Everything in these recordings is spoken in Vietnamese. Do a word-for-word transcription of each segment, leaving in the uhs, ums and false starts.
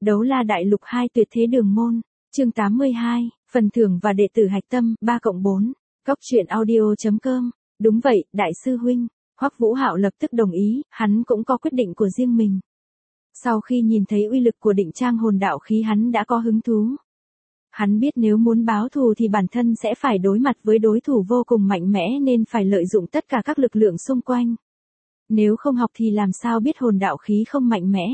Đấu la đại lục hai tuyệt thế đường môn, chương tám mươi hai, phần thưởng và đệ tử hạch tâm, ba cộng bốn, Cóc truyện audio chấm com. Đúng vậy, đại sư huynh, Hoắc Vũ Hạo lập tức đồng ý, hắn cũng có quyết định của riêng mình. Sau khi nhìn thấy uy lực của định trang hồn đạo khí hắn đã có hứng thú. Hắn biết nếu muốn báo thù thì bản thân sẽ phải đối mặt với đối thủ vô cùng mạnh mẽ nên phải lợi dụng tất cả các lực lượng xung quanh. Nếu không học thì làm sao biết hồn đạo khí không mạnh mẽ.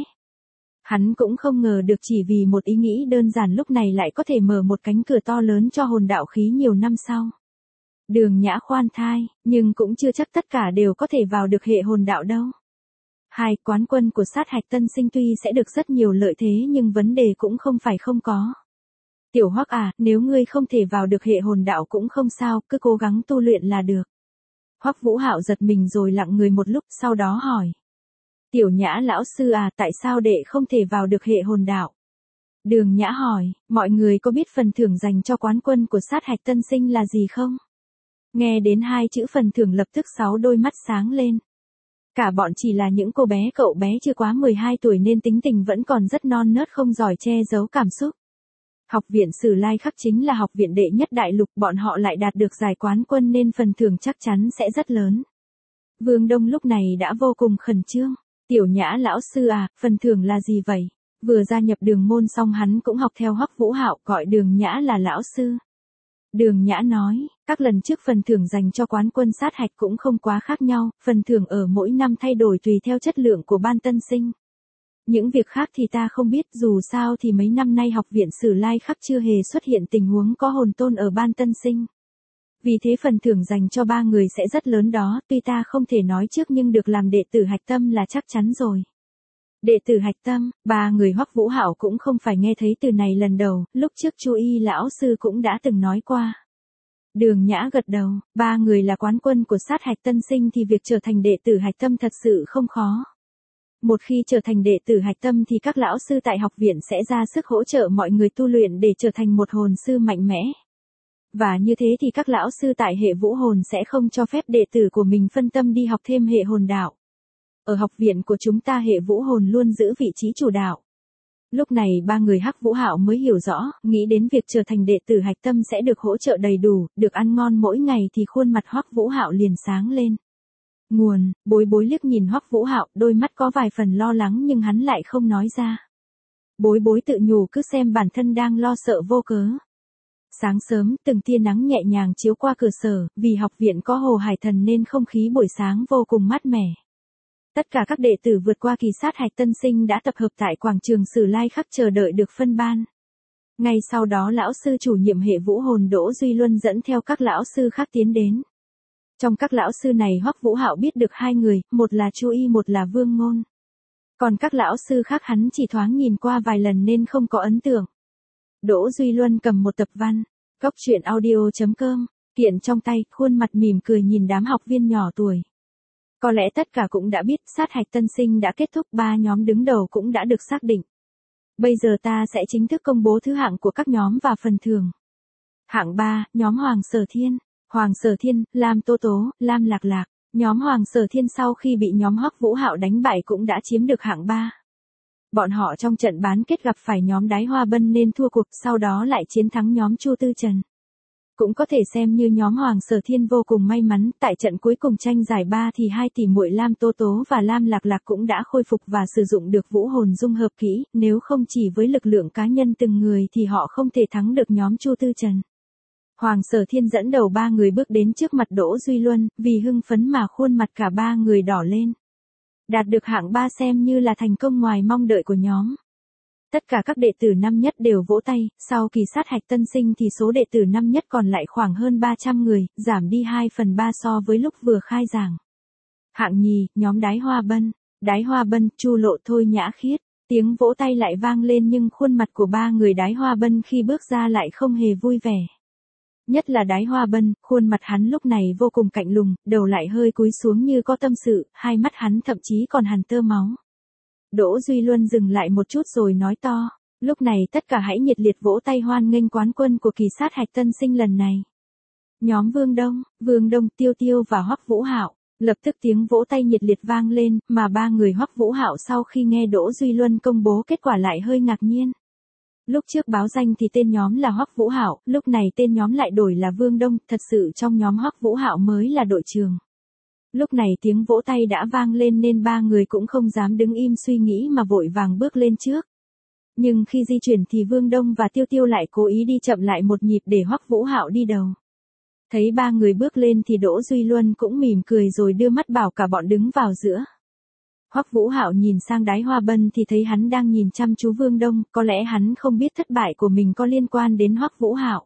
Hắn cũng không ngờ được chỉ vì một ý nghĩ đơn giản lúc này lại có thể mở một cánh cửa to lớn cho hồn đạo khí nhiều năm sau. Đường Nhã khoan thai, nhưng cũng chưa chắc tất cả đều có thể vào được hệ hồn đạo đâu. Hai, quán quân của sát hạch tân sinh tuy sẽ được rất nhiều lợi thế nhưng vấn đề cũng không phải không có. Tiểu Hoắc à, nếu ngươi không thể vào được hệ hồn đạo cũng không sao, cứ cố gắng tu luyện là được. Hoắc Vũ Hạo giật mình rồi lặng người một lúc, sau đó hỏi. Tiểu Nhã lão sư à, tại sao đệ không thể vào được hệ hồn đạo? Đường Nhã hỏi, mọi người có biết phần thưởng dành cho quán quân của sát hạch tân sinh là gì không? Nghe đến hai chữ phần thưởng lập tức sáu đôi mắt sáng lên. Cả bọn chỉ là những cô bé cậu bé chưa quá mười hai tuổi nên tính tình vẫn còn rất non nớt không giỏi che giấu cảm xúc. Học viện Sử Lai Khắc chính là học viện đệ nhất đại lục, bọn họ lại đạt được giải quán quân nên phần thưởng chắc chắn sẽ rất lớn. Vương Đông lúc này đã vô cùng khẩn trương. Tiểu Nhã lão sư à, phần thưởng là gì vậy? Vừa gia nhập đường môn xong hắn cũng học theo Hoắc Vũ Hạo, gọi Đường Nhã là lão sư. Đường Nhã nói, các lần trước phần thưởng dành cho quán quân sát hạch cũng không quá khác nhau, phần thưởng ở mỗi năm thay đổi tùy theo chất lượng của ban tân sinh. Những việc khác thì ta không biết, dù sao thì mấy năm nay học viện Sử Lai Khắc chưa hề xuất hiện tình huống có hồn tôn ở ban tân sinh. Vì thế phần thưởng dành cho ba người sẽ rất lớn đó, tuy ta không thể nói trước nhưng được làm đệ tử hạch tâm là chắc chắn rồi. Đệ tử hạch tâm, ba người Hoắc Vũ Hạo cũng không phải nghe thấy từ này lần đầu, lúc trước Chu Y lão sư cũng đã từng nói qua. Đường Nhã gật đầu, ba người là quán quân của sát hạch tân sinh thì việc trở thành đệ tử hạch tâm thật sự không khó. Một khi trở thành đệ tử hạch tâm thì các lão sư tại học viện sẽ ra sức hỗ trợ mọi người tu luyện để trở thành một hồn sư mạnh mẽ. Và như thế thì các lão sư tại hệ vũ hồn sẽ không cho phép đệ tử của mình phân tâm đi học thêm hệ hồn đạo. Ở học viện của chúng ta hệ vũ hồn luôn giữ vị trí chủ đạo. Lúc này ba người Hắc Vũ Hạo mới hiểu rõ, nghĩ đến việc trở thành đệ tử hạch tâm sẽ được hỗ trợ đầy đủ, được ăn ngon mỗi ngày thì khuôn mặt Hoắc Vũ Hạo liền sáng lên. Nguồn, Bối Bối liếc nhìn Hoắc Vũ Hạo, đôi mắt có vài phần lo lắng nhưng hắn lại không nói ra. Bối Bối tự nhủ cứ xem bản thân đang lo sợ vô cớ. Sáng sớm, từng tia nắng nhẹ nhàng chiếu qua cửa sở, vì học viện có hồ hải thần nên không khí buổi sáng vô cùng mát mẻ. Tất cả các đệ tử vượt qua kỳ sát hạch tân sinh đã tập hợp tại quảng trường Sử Lai Khắc chờ đợi được phân ban. Ngay sau đó lão sư chủ nhiệm hệ vũ hồn Đỗ Duy Luân dẫn theo các lão sư khác tiến đến. Trong các lão sư này Hoắc Vũ Hạo biết được hai người, một là Chu Y một là Vương Ngôn. Còn các lão sư khác hắn chỉ thoáng nhìn qua vài lần nên không có ấn tượng. Đỗ Duy Luân cầm một tập văn, Cóc truyện audio chấm com, kiện trong tay, khuôn mặt mỉm cười nhìn đám học viên nhỏ tuổi. Có lẽ tất cả cũng đã biết sát hạch tân sinh đã kết thúc, ba nhóm đứng đầu cũng đã được xác định. Bây giờ ta sẽ chính thức công bố thứ hạng của các nhóm và phần thưởng. Hạng ba, nhóm Hoàng Sở Thiên. Hoàng Sở Thiên, Lam Tố Tố, Lam Lạc Lạc. Nhóm Hoàng Sở Thiên sau khi bị nhóm Hoắc Vũ Hạo đánh bại cũng đã chiếm được hạng ba. Bọn họ trong trận bán kết gặp phải nhóm Đái Hoa Bân nên thua cuộc, sau đó lại chiến thắng nhóm Chu Tư Trần. Cũng có thể xem như nhóm Hoàng Sở Thiên vô cùng may mắn, tại trận cuối cùng tranh giải ba thì hai tỷ muội Lam Tố Tố và Lam Lạc Lạc cũng đã khôi phục và sử dụng được vũ hồn dung hợp kỹ, nếu không chỉ với lực lượng cá nhân từng người thì họ không thể thắng được nhóm Chu Tư Trần. Hoàng Sở Thiên dẫn đầu ba người bước đến trước mặt Đỗ Duy Luân, vì hưng phấn mà khuôn mặt cả ba người đỏ lên. Đạt được hạng ba xem như là thành công ngoài mong đợi của nhóm. Tất cả các đệ tử năm nhất đều vỗ tay, sau kỳ sát hạch tân sinh thì số đệ tử năm nhất còn lại khoảng hơn ba trăm người, giảm đi hai phần ba so với lúc vừa khai giảng. Hạng nhì, nhóm Đái Hoa Bân. Đái Hoa Bân, Chu Lộ, Thôi Nhã Khiết. Tiếng vỗ tay lại vang lên nhưng khuôn mặt của ba người Đái Hoa Bân khi bước ra lại không hề vui vẻ. Nhất là Đái Hoa Bân, khuôn mặt hắn lúc này vô cùng cạnh lùng, đầu lại hơi cúi xuống như có tâm sự, hai mắt hắn thậm chí còn hằn tơ máu. Đỗ Duy Luân dừng lại một chút rồi nói to, lúc này tất cả hãy nhiệt liệt vỗ tay hoan nghênh quán quân của kỳ sát hạch tân sinh lần này. Nhóm Vương Đông, Vương Đông, Tiêu Tiêu và Hoắc Vũ Hạo. Lập tức tiếng vỗ tay nhiệt liệt vang lên, mà ba người Hoắc Vũ Hạo sau khi nghe Đỗ Duy Luân công bố kết quả lại hơi ngạc nhiên. Lúc trước báo danh thì tên nhóm là Hoắc Vũ Hạo, lúc này tên nhóm lại đổi là Vương Đông, thật sự trong nhóm Hoắc Vũ Hạo mới là đội trưởng. Lúc này tiếng vỗ tay đã vang lên nên ba người cũng không dám đứng im suy nghĩ mà vội vàng bước lên trước. Nhưng khi di chuyển thì Vương Đông và Tiêu Tiêu lại cố ý đi chậm lại một nhịp để Hoắc Vũ Hạo đi đầu. Thấy ba người bước lên thì Đỗ Duy Luân cũng mỉm cười rồi đưa mắt bảo cả bọn đứng vào giữa. Hoắc Vũ Hạo nhìn sang Đái Hoa Bân thì thấy hắn đang nhìn chăm chú Vương Đông, có lẽ hắn không biết thất bại của mình có liên quan đến Hoắc Vũ Hạo.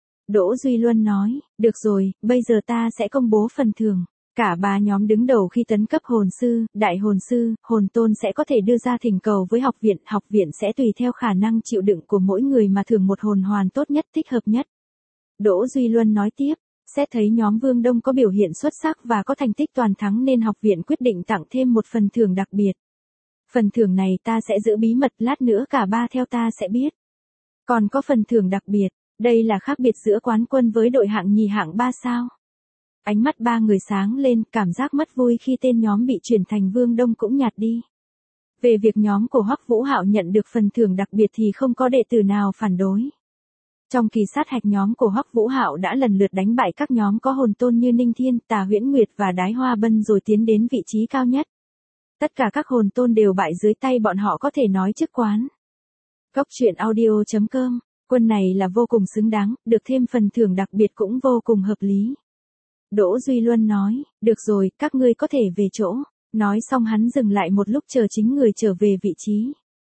Đỗ Duy Luân nói, được rồi, bây giờ ta sẽ công bố phần thưởng. Cả ba nhóm đứng đầu khi tấn cấp hồn sư, đại hồn sư, hồn tôn sẽ có thể đưa ra thỉnh cầu với học viện, học viện sẽ tùy theo khả năng chịu đựng của mỗi người mà thưởng một hồn hoàn tốt nhất thích hợp nhất. Đỗ Duy Luân nói tiếp, xét thấy nhóm Vương Đông có biểu hiện xuất sắc và có thành tích toàn thắng nên học viện quyết định tặng thêm một phần thưởng đặc biệt. Phần thưởng này ta sẽ giữ bí mật, lát nữa cả ba theo ta sẽ biết. Còn có phần thưởng đặc biệt, đây là khác biệt giữa quán quân với đội hạng nhì hạng ba sao. Ánh mắt ba người sáng lên, cảm giác mất vui khi tên nhóm bị chuyển thành Vương Đông cũng nhạt đi. Về việc nhóm của Hoắc Vũ Hạo nhận được phần thưởng đặc biệt thì không có đệ tử nào phản đối. Trong kỳ sát hạch nhóm của Hoắc Vũ Hạo đã lần lượt đánh bại các nhóm có hồn tôn như Ninh Thiên, Tà Huyễn Nguyệt và Đái Hoa Bân rồi tiến đến vị trí cao nhất. Tất cả các hồn tôn đều bại dưới tay bọn họ, có thể nói chức quán. Cốc truyện audio chấm com, quân này là vô cùng xứng đáng, được thêm phần thưởng đặc biệt cũng vô cùng hợp lý. Đỗ Duy Luân nói, được rồi, các ngươi có thể về chỗ. Nói xong hắn dừng lại một lúc chờ chính người trở về vị trí.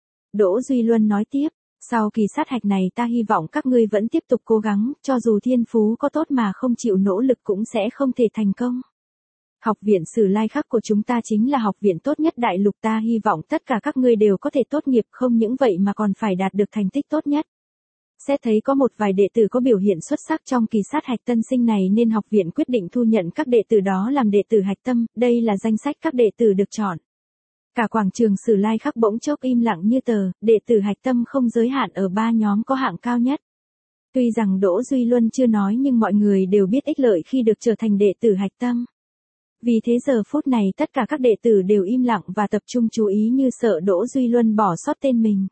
Đỗ Duy Luân nói tiếp, sau kỳ sát hạch này ta hy vọng các ngươi vẫn tiếp tục cố gắng, cho dù thiên phú có tốt mà không chịu nỗ lực cũng sẽ không thể thành công. Học viện Sử Lai Khắc của chúng ta chính là học viện tốt nhất đại lục, ta hy vọng tất cả các ngươi đều có thể tốt nghiệp, không những vậy mà còn phải đạt được thành tích tốt nhất. Xét thấy có một vài đệ tử có biểu hiện xuất sắc trong kỳ sát hạch tân sinh này nên học viện quyết định thu nhận các đệ tử đó làm đệ tử hạch tâm, đây là danh sách các đệ tử được chọn. Cả quảng trường Sử Lai Khắc bỗng chốc im lặng như tờ, đệ tử hạch tâm không giới hạn ở ba nhóm có hạng cao nhất. Tuy rằng Đỗ Duy Luân chưa nói nhưng mọi người đều biết ích lợi khi được trở thành đệ tử hạch tâm. Vì thế giờ phút này tất cả các đệ tử đều im lặng và tập trung chú ý như sợ Đỗ Duy Luân bỏ sót tên mình.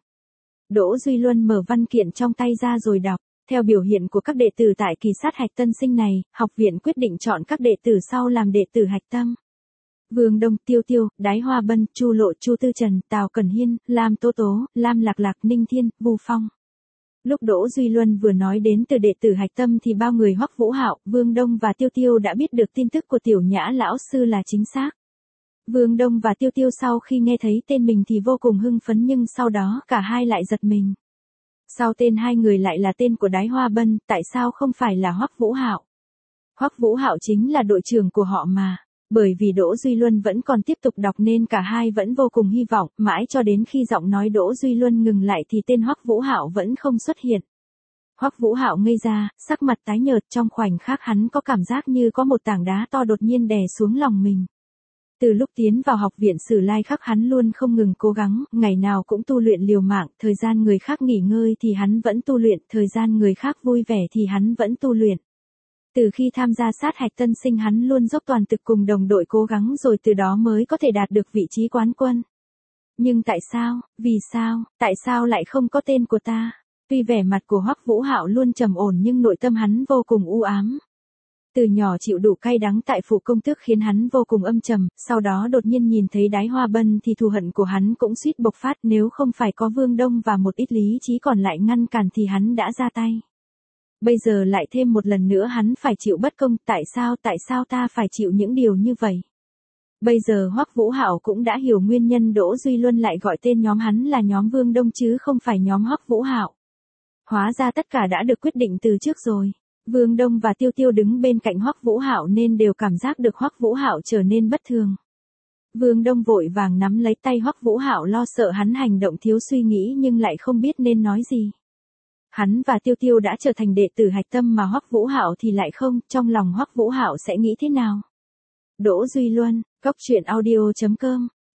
Đỗ Duy Luân mở văn kiện trong tay ra rồi đọc, theo biểu hiện của các đệ tử tại kỳ sát hạch tân sinh này, học viện quyết định chọn các đệ tử sau làm đệ tử hạch tâm. Vương Đông, Tiêu Tiêu, Đái Hoa Bân, Chu Lộ, Chu Tư Trần, Tào Cẩn Hiên, Lam Tố Tố, Lam Lạc Lạc, Ninh Thiên, Vu Phong. Lúc Đỗ Duy Luân vừa nói đến từ đệ tử hạch tâm thì bao người Hoắc Vũ Hạo, Vương Đông và Tiêu Tiêu đã biết được tin tức của Tiểu Nhã lão sư là chính xác. Vương Đông và Tiêu Tiêu sau khi nghe thấy tên mình thì vô cùng hưng phấn nhưng sau đó cả hai lại giật mình. Sau tên hai người lại là tên của Đái Hoa Bân, tại sao không phải là Hoắc Vũ Hạo? Hoắc Vũ Hạo chính là đội trưởng của họ mà. Bởi vì Đỗ Duy Luân vẫn còn tiếp tục đọc nên cả hai vẫn vô cùng hy vọng, mãi cho đến khi giọng nói Đỗ Duy Luân ngừng lại thì tên Hoắc Vũ Hạo vẫn không xuất hiện. Hoắc Vũ Hạo ngây ra, sắc mặt tái nhợt, trong khoảnh khắc hắn có cảm giác như có một tảng đá to đột nhiên đè xuống lòng mình. Từ lúc tiến vào học viện Sử Lai Khắc hắn luôn không ngừng cố gắng, ngày nào cũng tu luyện liều mạng, thời gian người khác nghỉ ngơi thì hắn vẫn tu luyện, thời gian người khác vui vẻ thì hắn vẫn tu luyện. Từ khi tham gia sát hạch tân sinh hắn luôn dốc toàn lực cùng đồng đội cố gắng rồi từ đó mới có thể đạt được vị trí quán quân. Nhưng tại sao, vì sao, tại sao lại không có tên của ta? Tuy vẻ mặt của Hoắc Vũ Hạo luôn trầm ổn nhưng nội tâm hắn vô cùng u ám. Từ nhỏ chịu đủ cay đắng tại phủ công tước khiến hắn vô cùng âm trầm, sau đó đột nhiên nhìn thấy Đái Hoa Bân thì thù hận của hắn cũng suýt bộc phát, nếu không phải có Vương Đông và một ít lý trí còn lại ngăn cản thì hắn đã ra tay. Bây giờ lại thêm một lần nữa hắn phải chịu bất công, tại sao, tại sao ta phải chịu những điều như vậy? Bây giờ Hoắc Vũ Hạo cũng đã hiểu nguyên nhân Đỗ Duy Luân lại gọi tên nhóm hắn là nhóm Vương Đông chứ không phải nhóm Hoắc Vũ Hạo. Hóa ra tất cả đã được quyết định từ trước rồi. Vương Đông và Tiêu Tiêu đứng bên cạnh Hoắc Vũ Hạo nên đều cảm giác được Hoắc Vũ Hạo trở nên bất thường. Vương Đông vội vàng nắm lấy tay Hoắc Vũ Hạo lo sợ hắn hành động thiếu suy nghĩ nhưng lại không biết nên nói gì. Hắn và Tiêu Tiêu đã trở thành đệ tử hạch tâm mà Hoắc Vũ Hạo thì lại không, trong lòng Hoắc Vũ Hạo sẽ nghĩ thế nào? Đỗ Duy Luân, cốc truyện audio chấm com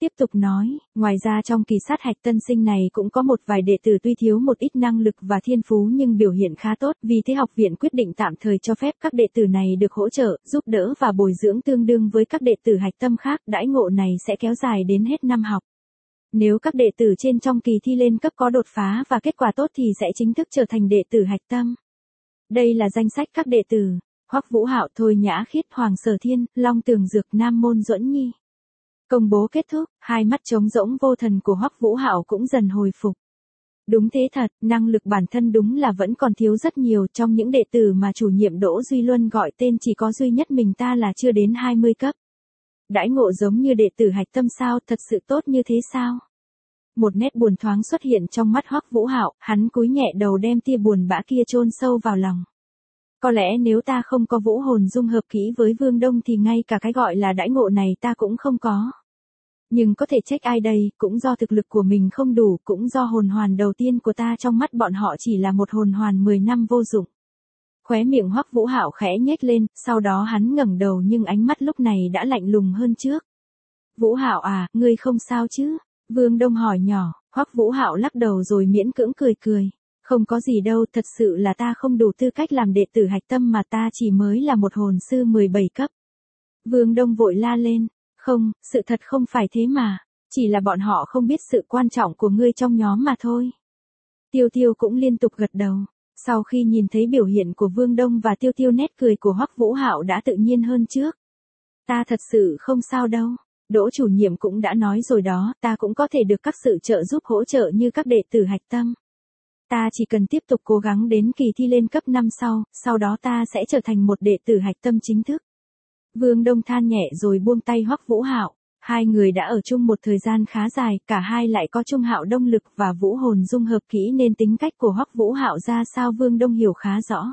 Tiếp tục nói, ngoài ra trong kỳ sát hạch tân sinh này cũng có một vài đệ tử tuy thiếu một ít năng lực và thiên phú nhưng biểu hiện khá tốt, vì thế học viện quyết định tạm thời cho phép các đệ tử này được hỗ trợ, giúp đỡ và bồi dưỡng tương đương với các đệ tử hạch tâm khác, đãi ngộ này sẽ kéo dài đến hết năm học. Nếu các đệ tử trên trong kỳ thi lên cấp có đột phá và kết quả tốt thì sẽ chính thức trở thành đệ tử hạch tâm. Đây là danh sách các đệ tử: Hoắc Vũ Hạo, Thôi Nhã Khiết, Hoàng Sở Thiên, Long Tường Dược, Nam Môn Duẫn Nhi. Công bố kết thúc, hai mắt trống rỗng vô thần của Hoắc Vũ Hạo cũng dần hồi phục. Đúng thế thật, năng lực bản thân đúng là vẫn còn thiếu rất nhiều, trong những đệ tử mà chủ nhiệm Đỗ Duy Luân gọi tên chỉ có duy nhất mình ta là chưa đến hai mươi cấp. Đãi ngộ giống như đệ tử hạch tâm sao, thật sự tốt như thế sao? Một nét buồn thoáng xuất hiện trong mắt Hoắc Vũ Hạo, hắn cúi nhẹ đầu đem tia buồn bã kia chôn sâu vào lòng. Có lẽ nếu ta không có vũ hồn dung hợp kỹ với Vương Đông thì ngay cả cái gọi là đãi ngộ này ta cũng không có. Nhưng có thể trách ai đây, cũng do thực lực của mình không đủ, cũng do hồn hoàn đầu tiên của ta trong mắt bọn họ chỉ là một hồn hoàn mười năm vô dụng. Khóe miệng Hoắc Vũ Hạo khẽ nhếch lên, sau đó hắn ngẩng đầu nhưng ánh mắt lúc này đã lạnh lùng hơn trước. Vũ Hạo à, ngươi không sao chứ? Vương Đông hỏi nhỏ. Hoắc Vũ Hạo lắc đầu rồi miễn cưỡng cười cười. Không có gì đâu, thật sự là ta không đủ tư cách làm đệ tử hạch tâm mà ta chỉ mới là một hồn sư mười bảy cấp. Vương Đông vội la lên. Không, sự thật không phải thế mà. Chỉ là bọn họ không biết sự quan trọng của ngươi trong nhóm mà thôi. Tiêu Tiêu cũng liên tục gật đầu. Sau khi nhìn thấy biểu hiện của Vương Đông và Tiêu Tiêu, nét cười của Hoắc Vũ Hạo đã tự nhiên hơn trước. Ta thật sự không sao đâu. Đỗ chủ nhiệm cũng đã nói rồi đó, ta cũng có thể được các sự trợ giúp hỗ trợ như các đệ tử hạch tâm. Ta chỉ cần tiếp tục cố gắng đến kỳ thi lên cấp năm sau, sau đó ta sẽ trở thành một đệ tử hạch tâm chính thức. Vương Đông than nhẹ rồi buông tay Hoắc Vũ Hạo. Hai người đã ở chung một thời gian khá dài, cả hai lại có chung hạo đông lực và vũ hồn dung hợp kỹ nên tính cách của Hoắc Vũ Hạo ra sao Vương Đông hiểu khá rõ.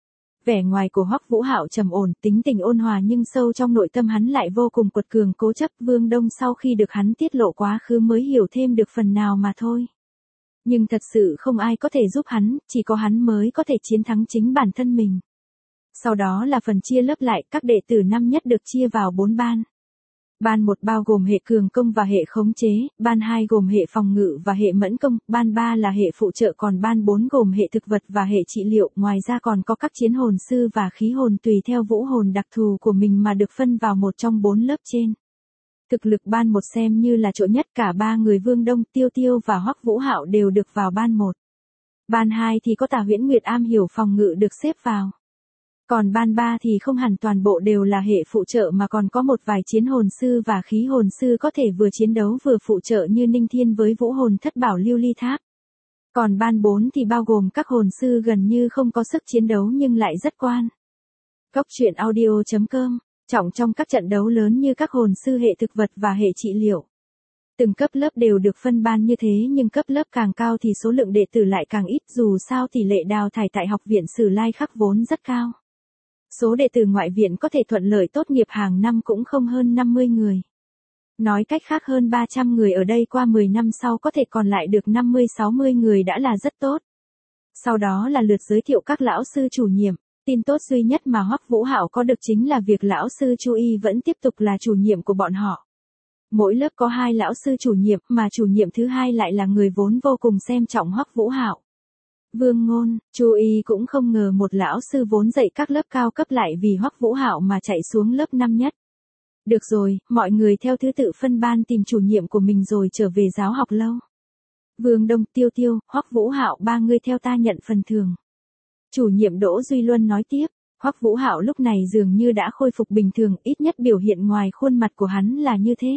Vẻ ngoài của Hoắc Vũ Hạo trầm ổn, tính tình ôn hòa nhưng sâu trong nội tâm hắn lại vô cùng quật cường cố chấp. Vương Đông sau khi được hắn tiết lộ quá khứ mới hiểu thêm được phần nào mà thôi. Nhưng thật sự không ai có thể giúp hắn, chỉ có hắn mới có thể chiến thắng chính bản thân mình. Sau đó là phần chia lớp lại, các đệ tử năm nhất được chia vào bốn ban. Ban một bao gồm hệ cường công và hệ khống chế, ban hai gồm hệ phòng ngự và hệ mẫn công, ban ba là hệ phụ trợ, còn ban bốn gồm hệ thực vật và hệ trị liệu, ngoài ra còn có các chiến hồn sư và khí hồn tùy theo vũ hồn đặc thù của mình mà được phân vào một trong bốn lớp trên. Thực lực ban một xem như là chỗ nhất, cả ba người Vương Đông, Tiêu Tiêu và Hoắc Vũ Hạo đều được vào ban một. Ban hai thì có Tả Huyễn Nguyệt am hiểu phòng ngự được xếp vào. Còn ban ba thì không hẳn toàn bộ đều là hệ phụ trợ mà còn có một vài chiến hồn sư và khí hồn sư có thể vừa chiến đấu vừa phụ trợ như Ninh Thiên với vũ hồn thất bảo Lưu Ly Tháp. Còn ban bốn thì bao gồm các hồn sư gần như không có sức chiến đấu nhưng lại rất quan. Góc truyện audio chấm com, trọng trong các trận đấu lớn như các hồn sư hệ thực vật và hệ trị liệu. Từng cấp lớp đều được phân ban như thế nhưng cấp lớp càng cao thì số lượng đệ tử lại càng ít, dù sao tỷ lệ đào thải tại học viện Sử Lai Khắc vốn rất cao. Số đệ tử ngoại viện có thể thuận lợi tốt nghiệp hàng năm cũng không hơn năm mươi người. Nói cách khác hơn ba trăm người ở đây qua mười năm sau có thể còn lại được năm mươi sáu mươi người đã là rất tốt. Sau đó là lượt giới thiệu các lão sư chủ nhiệm. Tin tốt duy nhất mà Hoắc Vũ Hạo có được chính là việc lão sư Chu Y vẫn tiếp tục là chủ nhiệm của bọn họ. Mỗi lớp có hai lão sư chủ nhiệm mà chủ nhiệm thứ hai lại là người vốn vô cùng xem trọng Hoắc Vũ Hạo. Vương Ngôn, Chu Y cũng không ngờ một lão sư vốn dạy các lớp cao cấp lại vì Hoắc Vũ Hạo mà chạy xuống lớp năm nhất. Được rồi, mọi người theo thứ tự phân ban tìm chủ nhiệm của mình rồi trở về giáo học lâu. Vương Đông, Tiêu Tiêu, Hoắc Vũ Hạo, ba người theo ta nhận phần thưởng. Chủ nhiệm Đỗ Duy Luân nói tiếp. Hoắc Vũ Hạo lúc này dường như đã khôi phục bình thường, ít nhất biểu hiện ngoài khuôn mặt của hắn là như thế.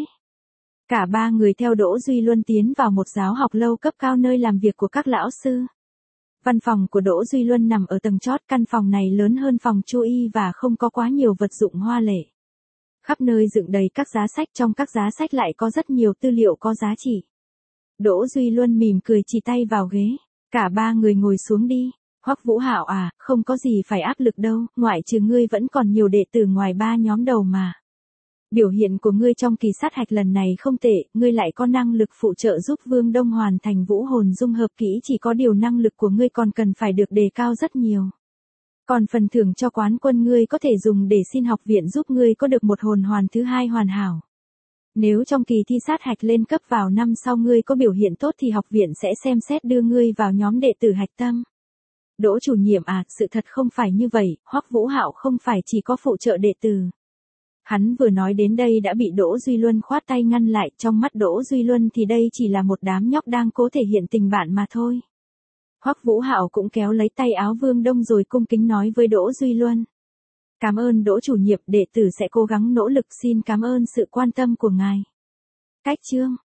Cả ba người theo Đỗ Duy Luân tiến vào một giáo học lâu cấp cao nơi làm việc của các lão sư. Văn phòng của Đỗ Duy Luân nằm ở tầng chót, căn phòng này lớn hơn phòng Chu Y và không có quá nhiều vật dụng hoa lệ. Khắp nơi dựng đầy các giá sách, trong các giá sách lại có rất nhiều tư liệu có giá trị. Đỗ Duy Luân mỉm cười chỉ tay vào ghế, cả ba người ngồi xuống đi. Hoắc Vũ Hạo à, không có gì phải áp lực đâu, ngoại trừ ngươi vẫn còn nhiều đệ tử ngoài ba nhóm đầu mà. Biểu hiện của ngươi trong kỳ sát hạch lần này không tệ, ngươi lại có năng lực phụ trợ giúp Vương Đông hoàn thành vũ hồn dung hợp kỹ, chỉ có điều năng lực của ngươi còn cần phải được đề cao rất nhiều. Còn phần thưởng cho quán quân ngươi có thể dùng để xin học viện giúp ngươi có được một hồn hoàn thứ hai hoàn hảo. Nếu trong kỳ thi sát hạch lên cấp vào năm sau ngươi có biểu hiện tốt thì học viện sẽ xem xét đưa ngươi vào nhóm đệ tử hạch tâm. Đỗ chủ nhiệm à, sự thật không phải như vậy, Hoắc Vũ Hạo không phải chỉ có phụ trợ đệ tử. Hắn vừa nói đến đây đã bị Đỗ Duy Luân khoát tay ngăn lại, trong mắt Đỗ Duy Luân thì đây chỉ là một đám nhóc đang cố thể hiện tình bạn mà thôi. Hoắc Vũ Hạo cũng kéo lấy tay áo Vương Đông rồi cung kính nói với Đỗ Duy Luân. Cảm ơn Đỗ chủ nhiệm, đệ tử sẽ cố gắng nỗ lực, xin cảm ơn sự quan tâm của ngài. Cách chương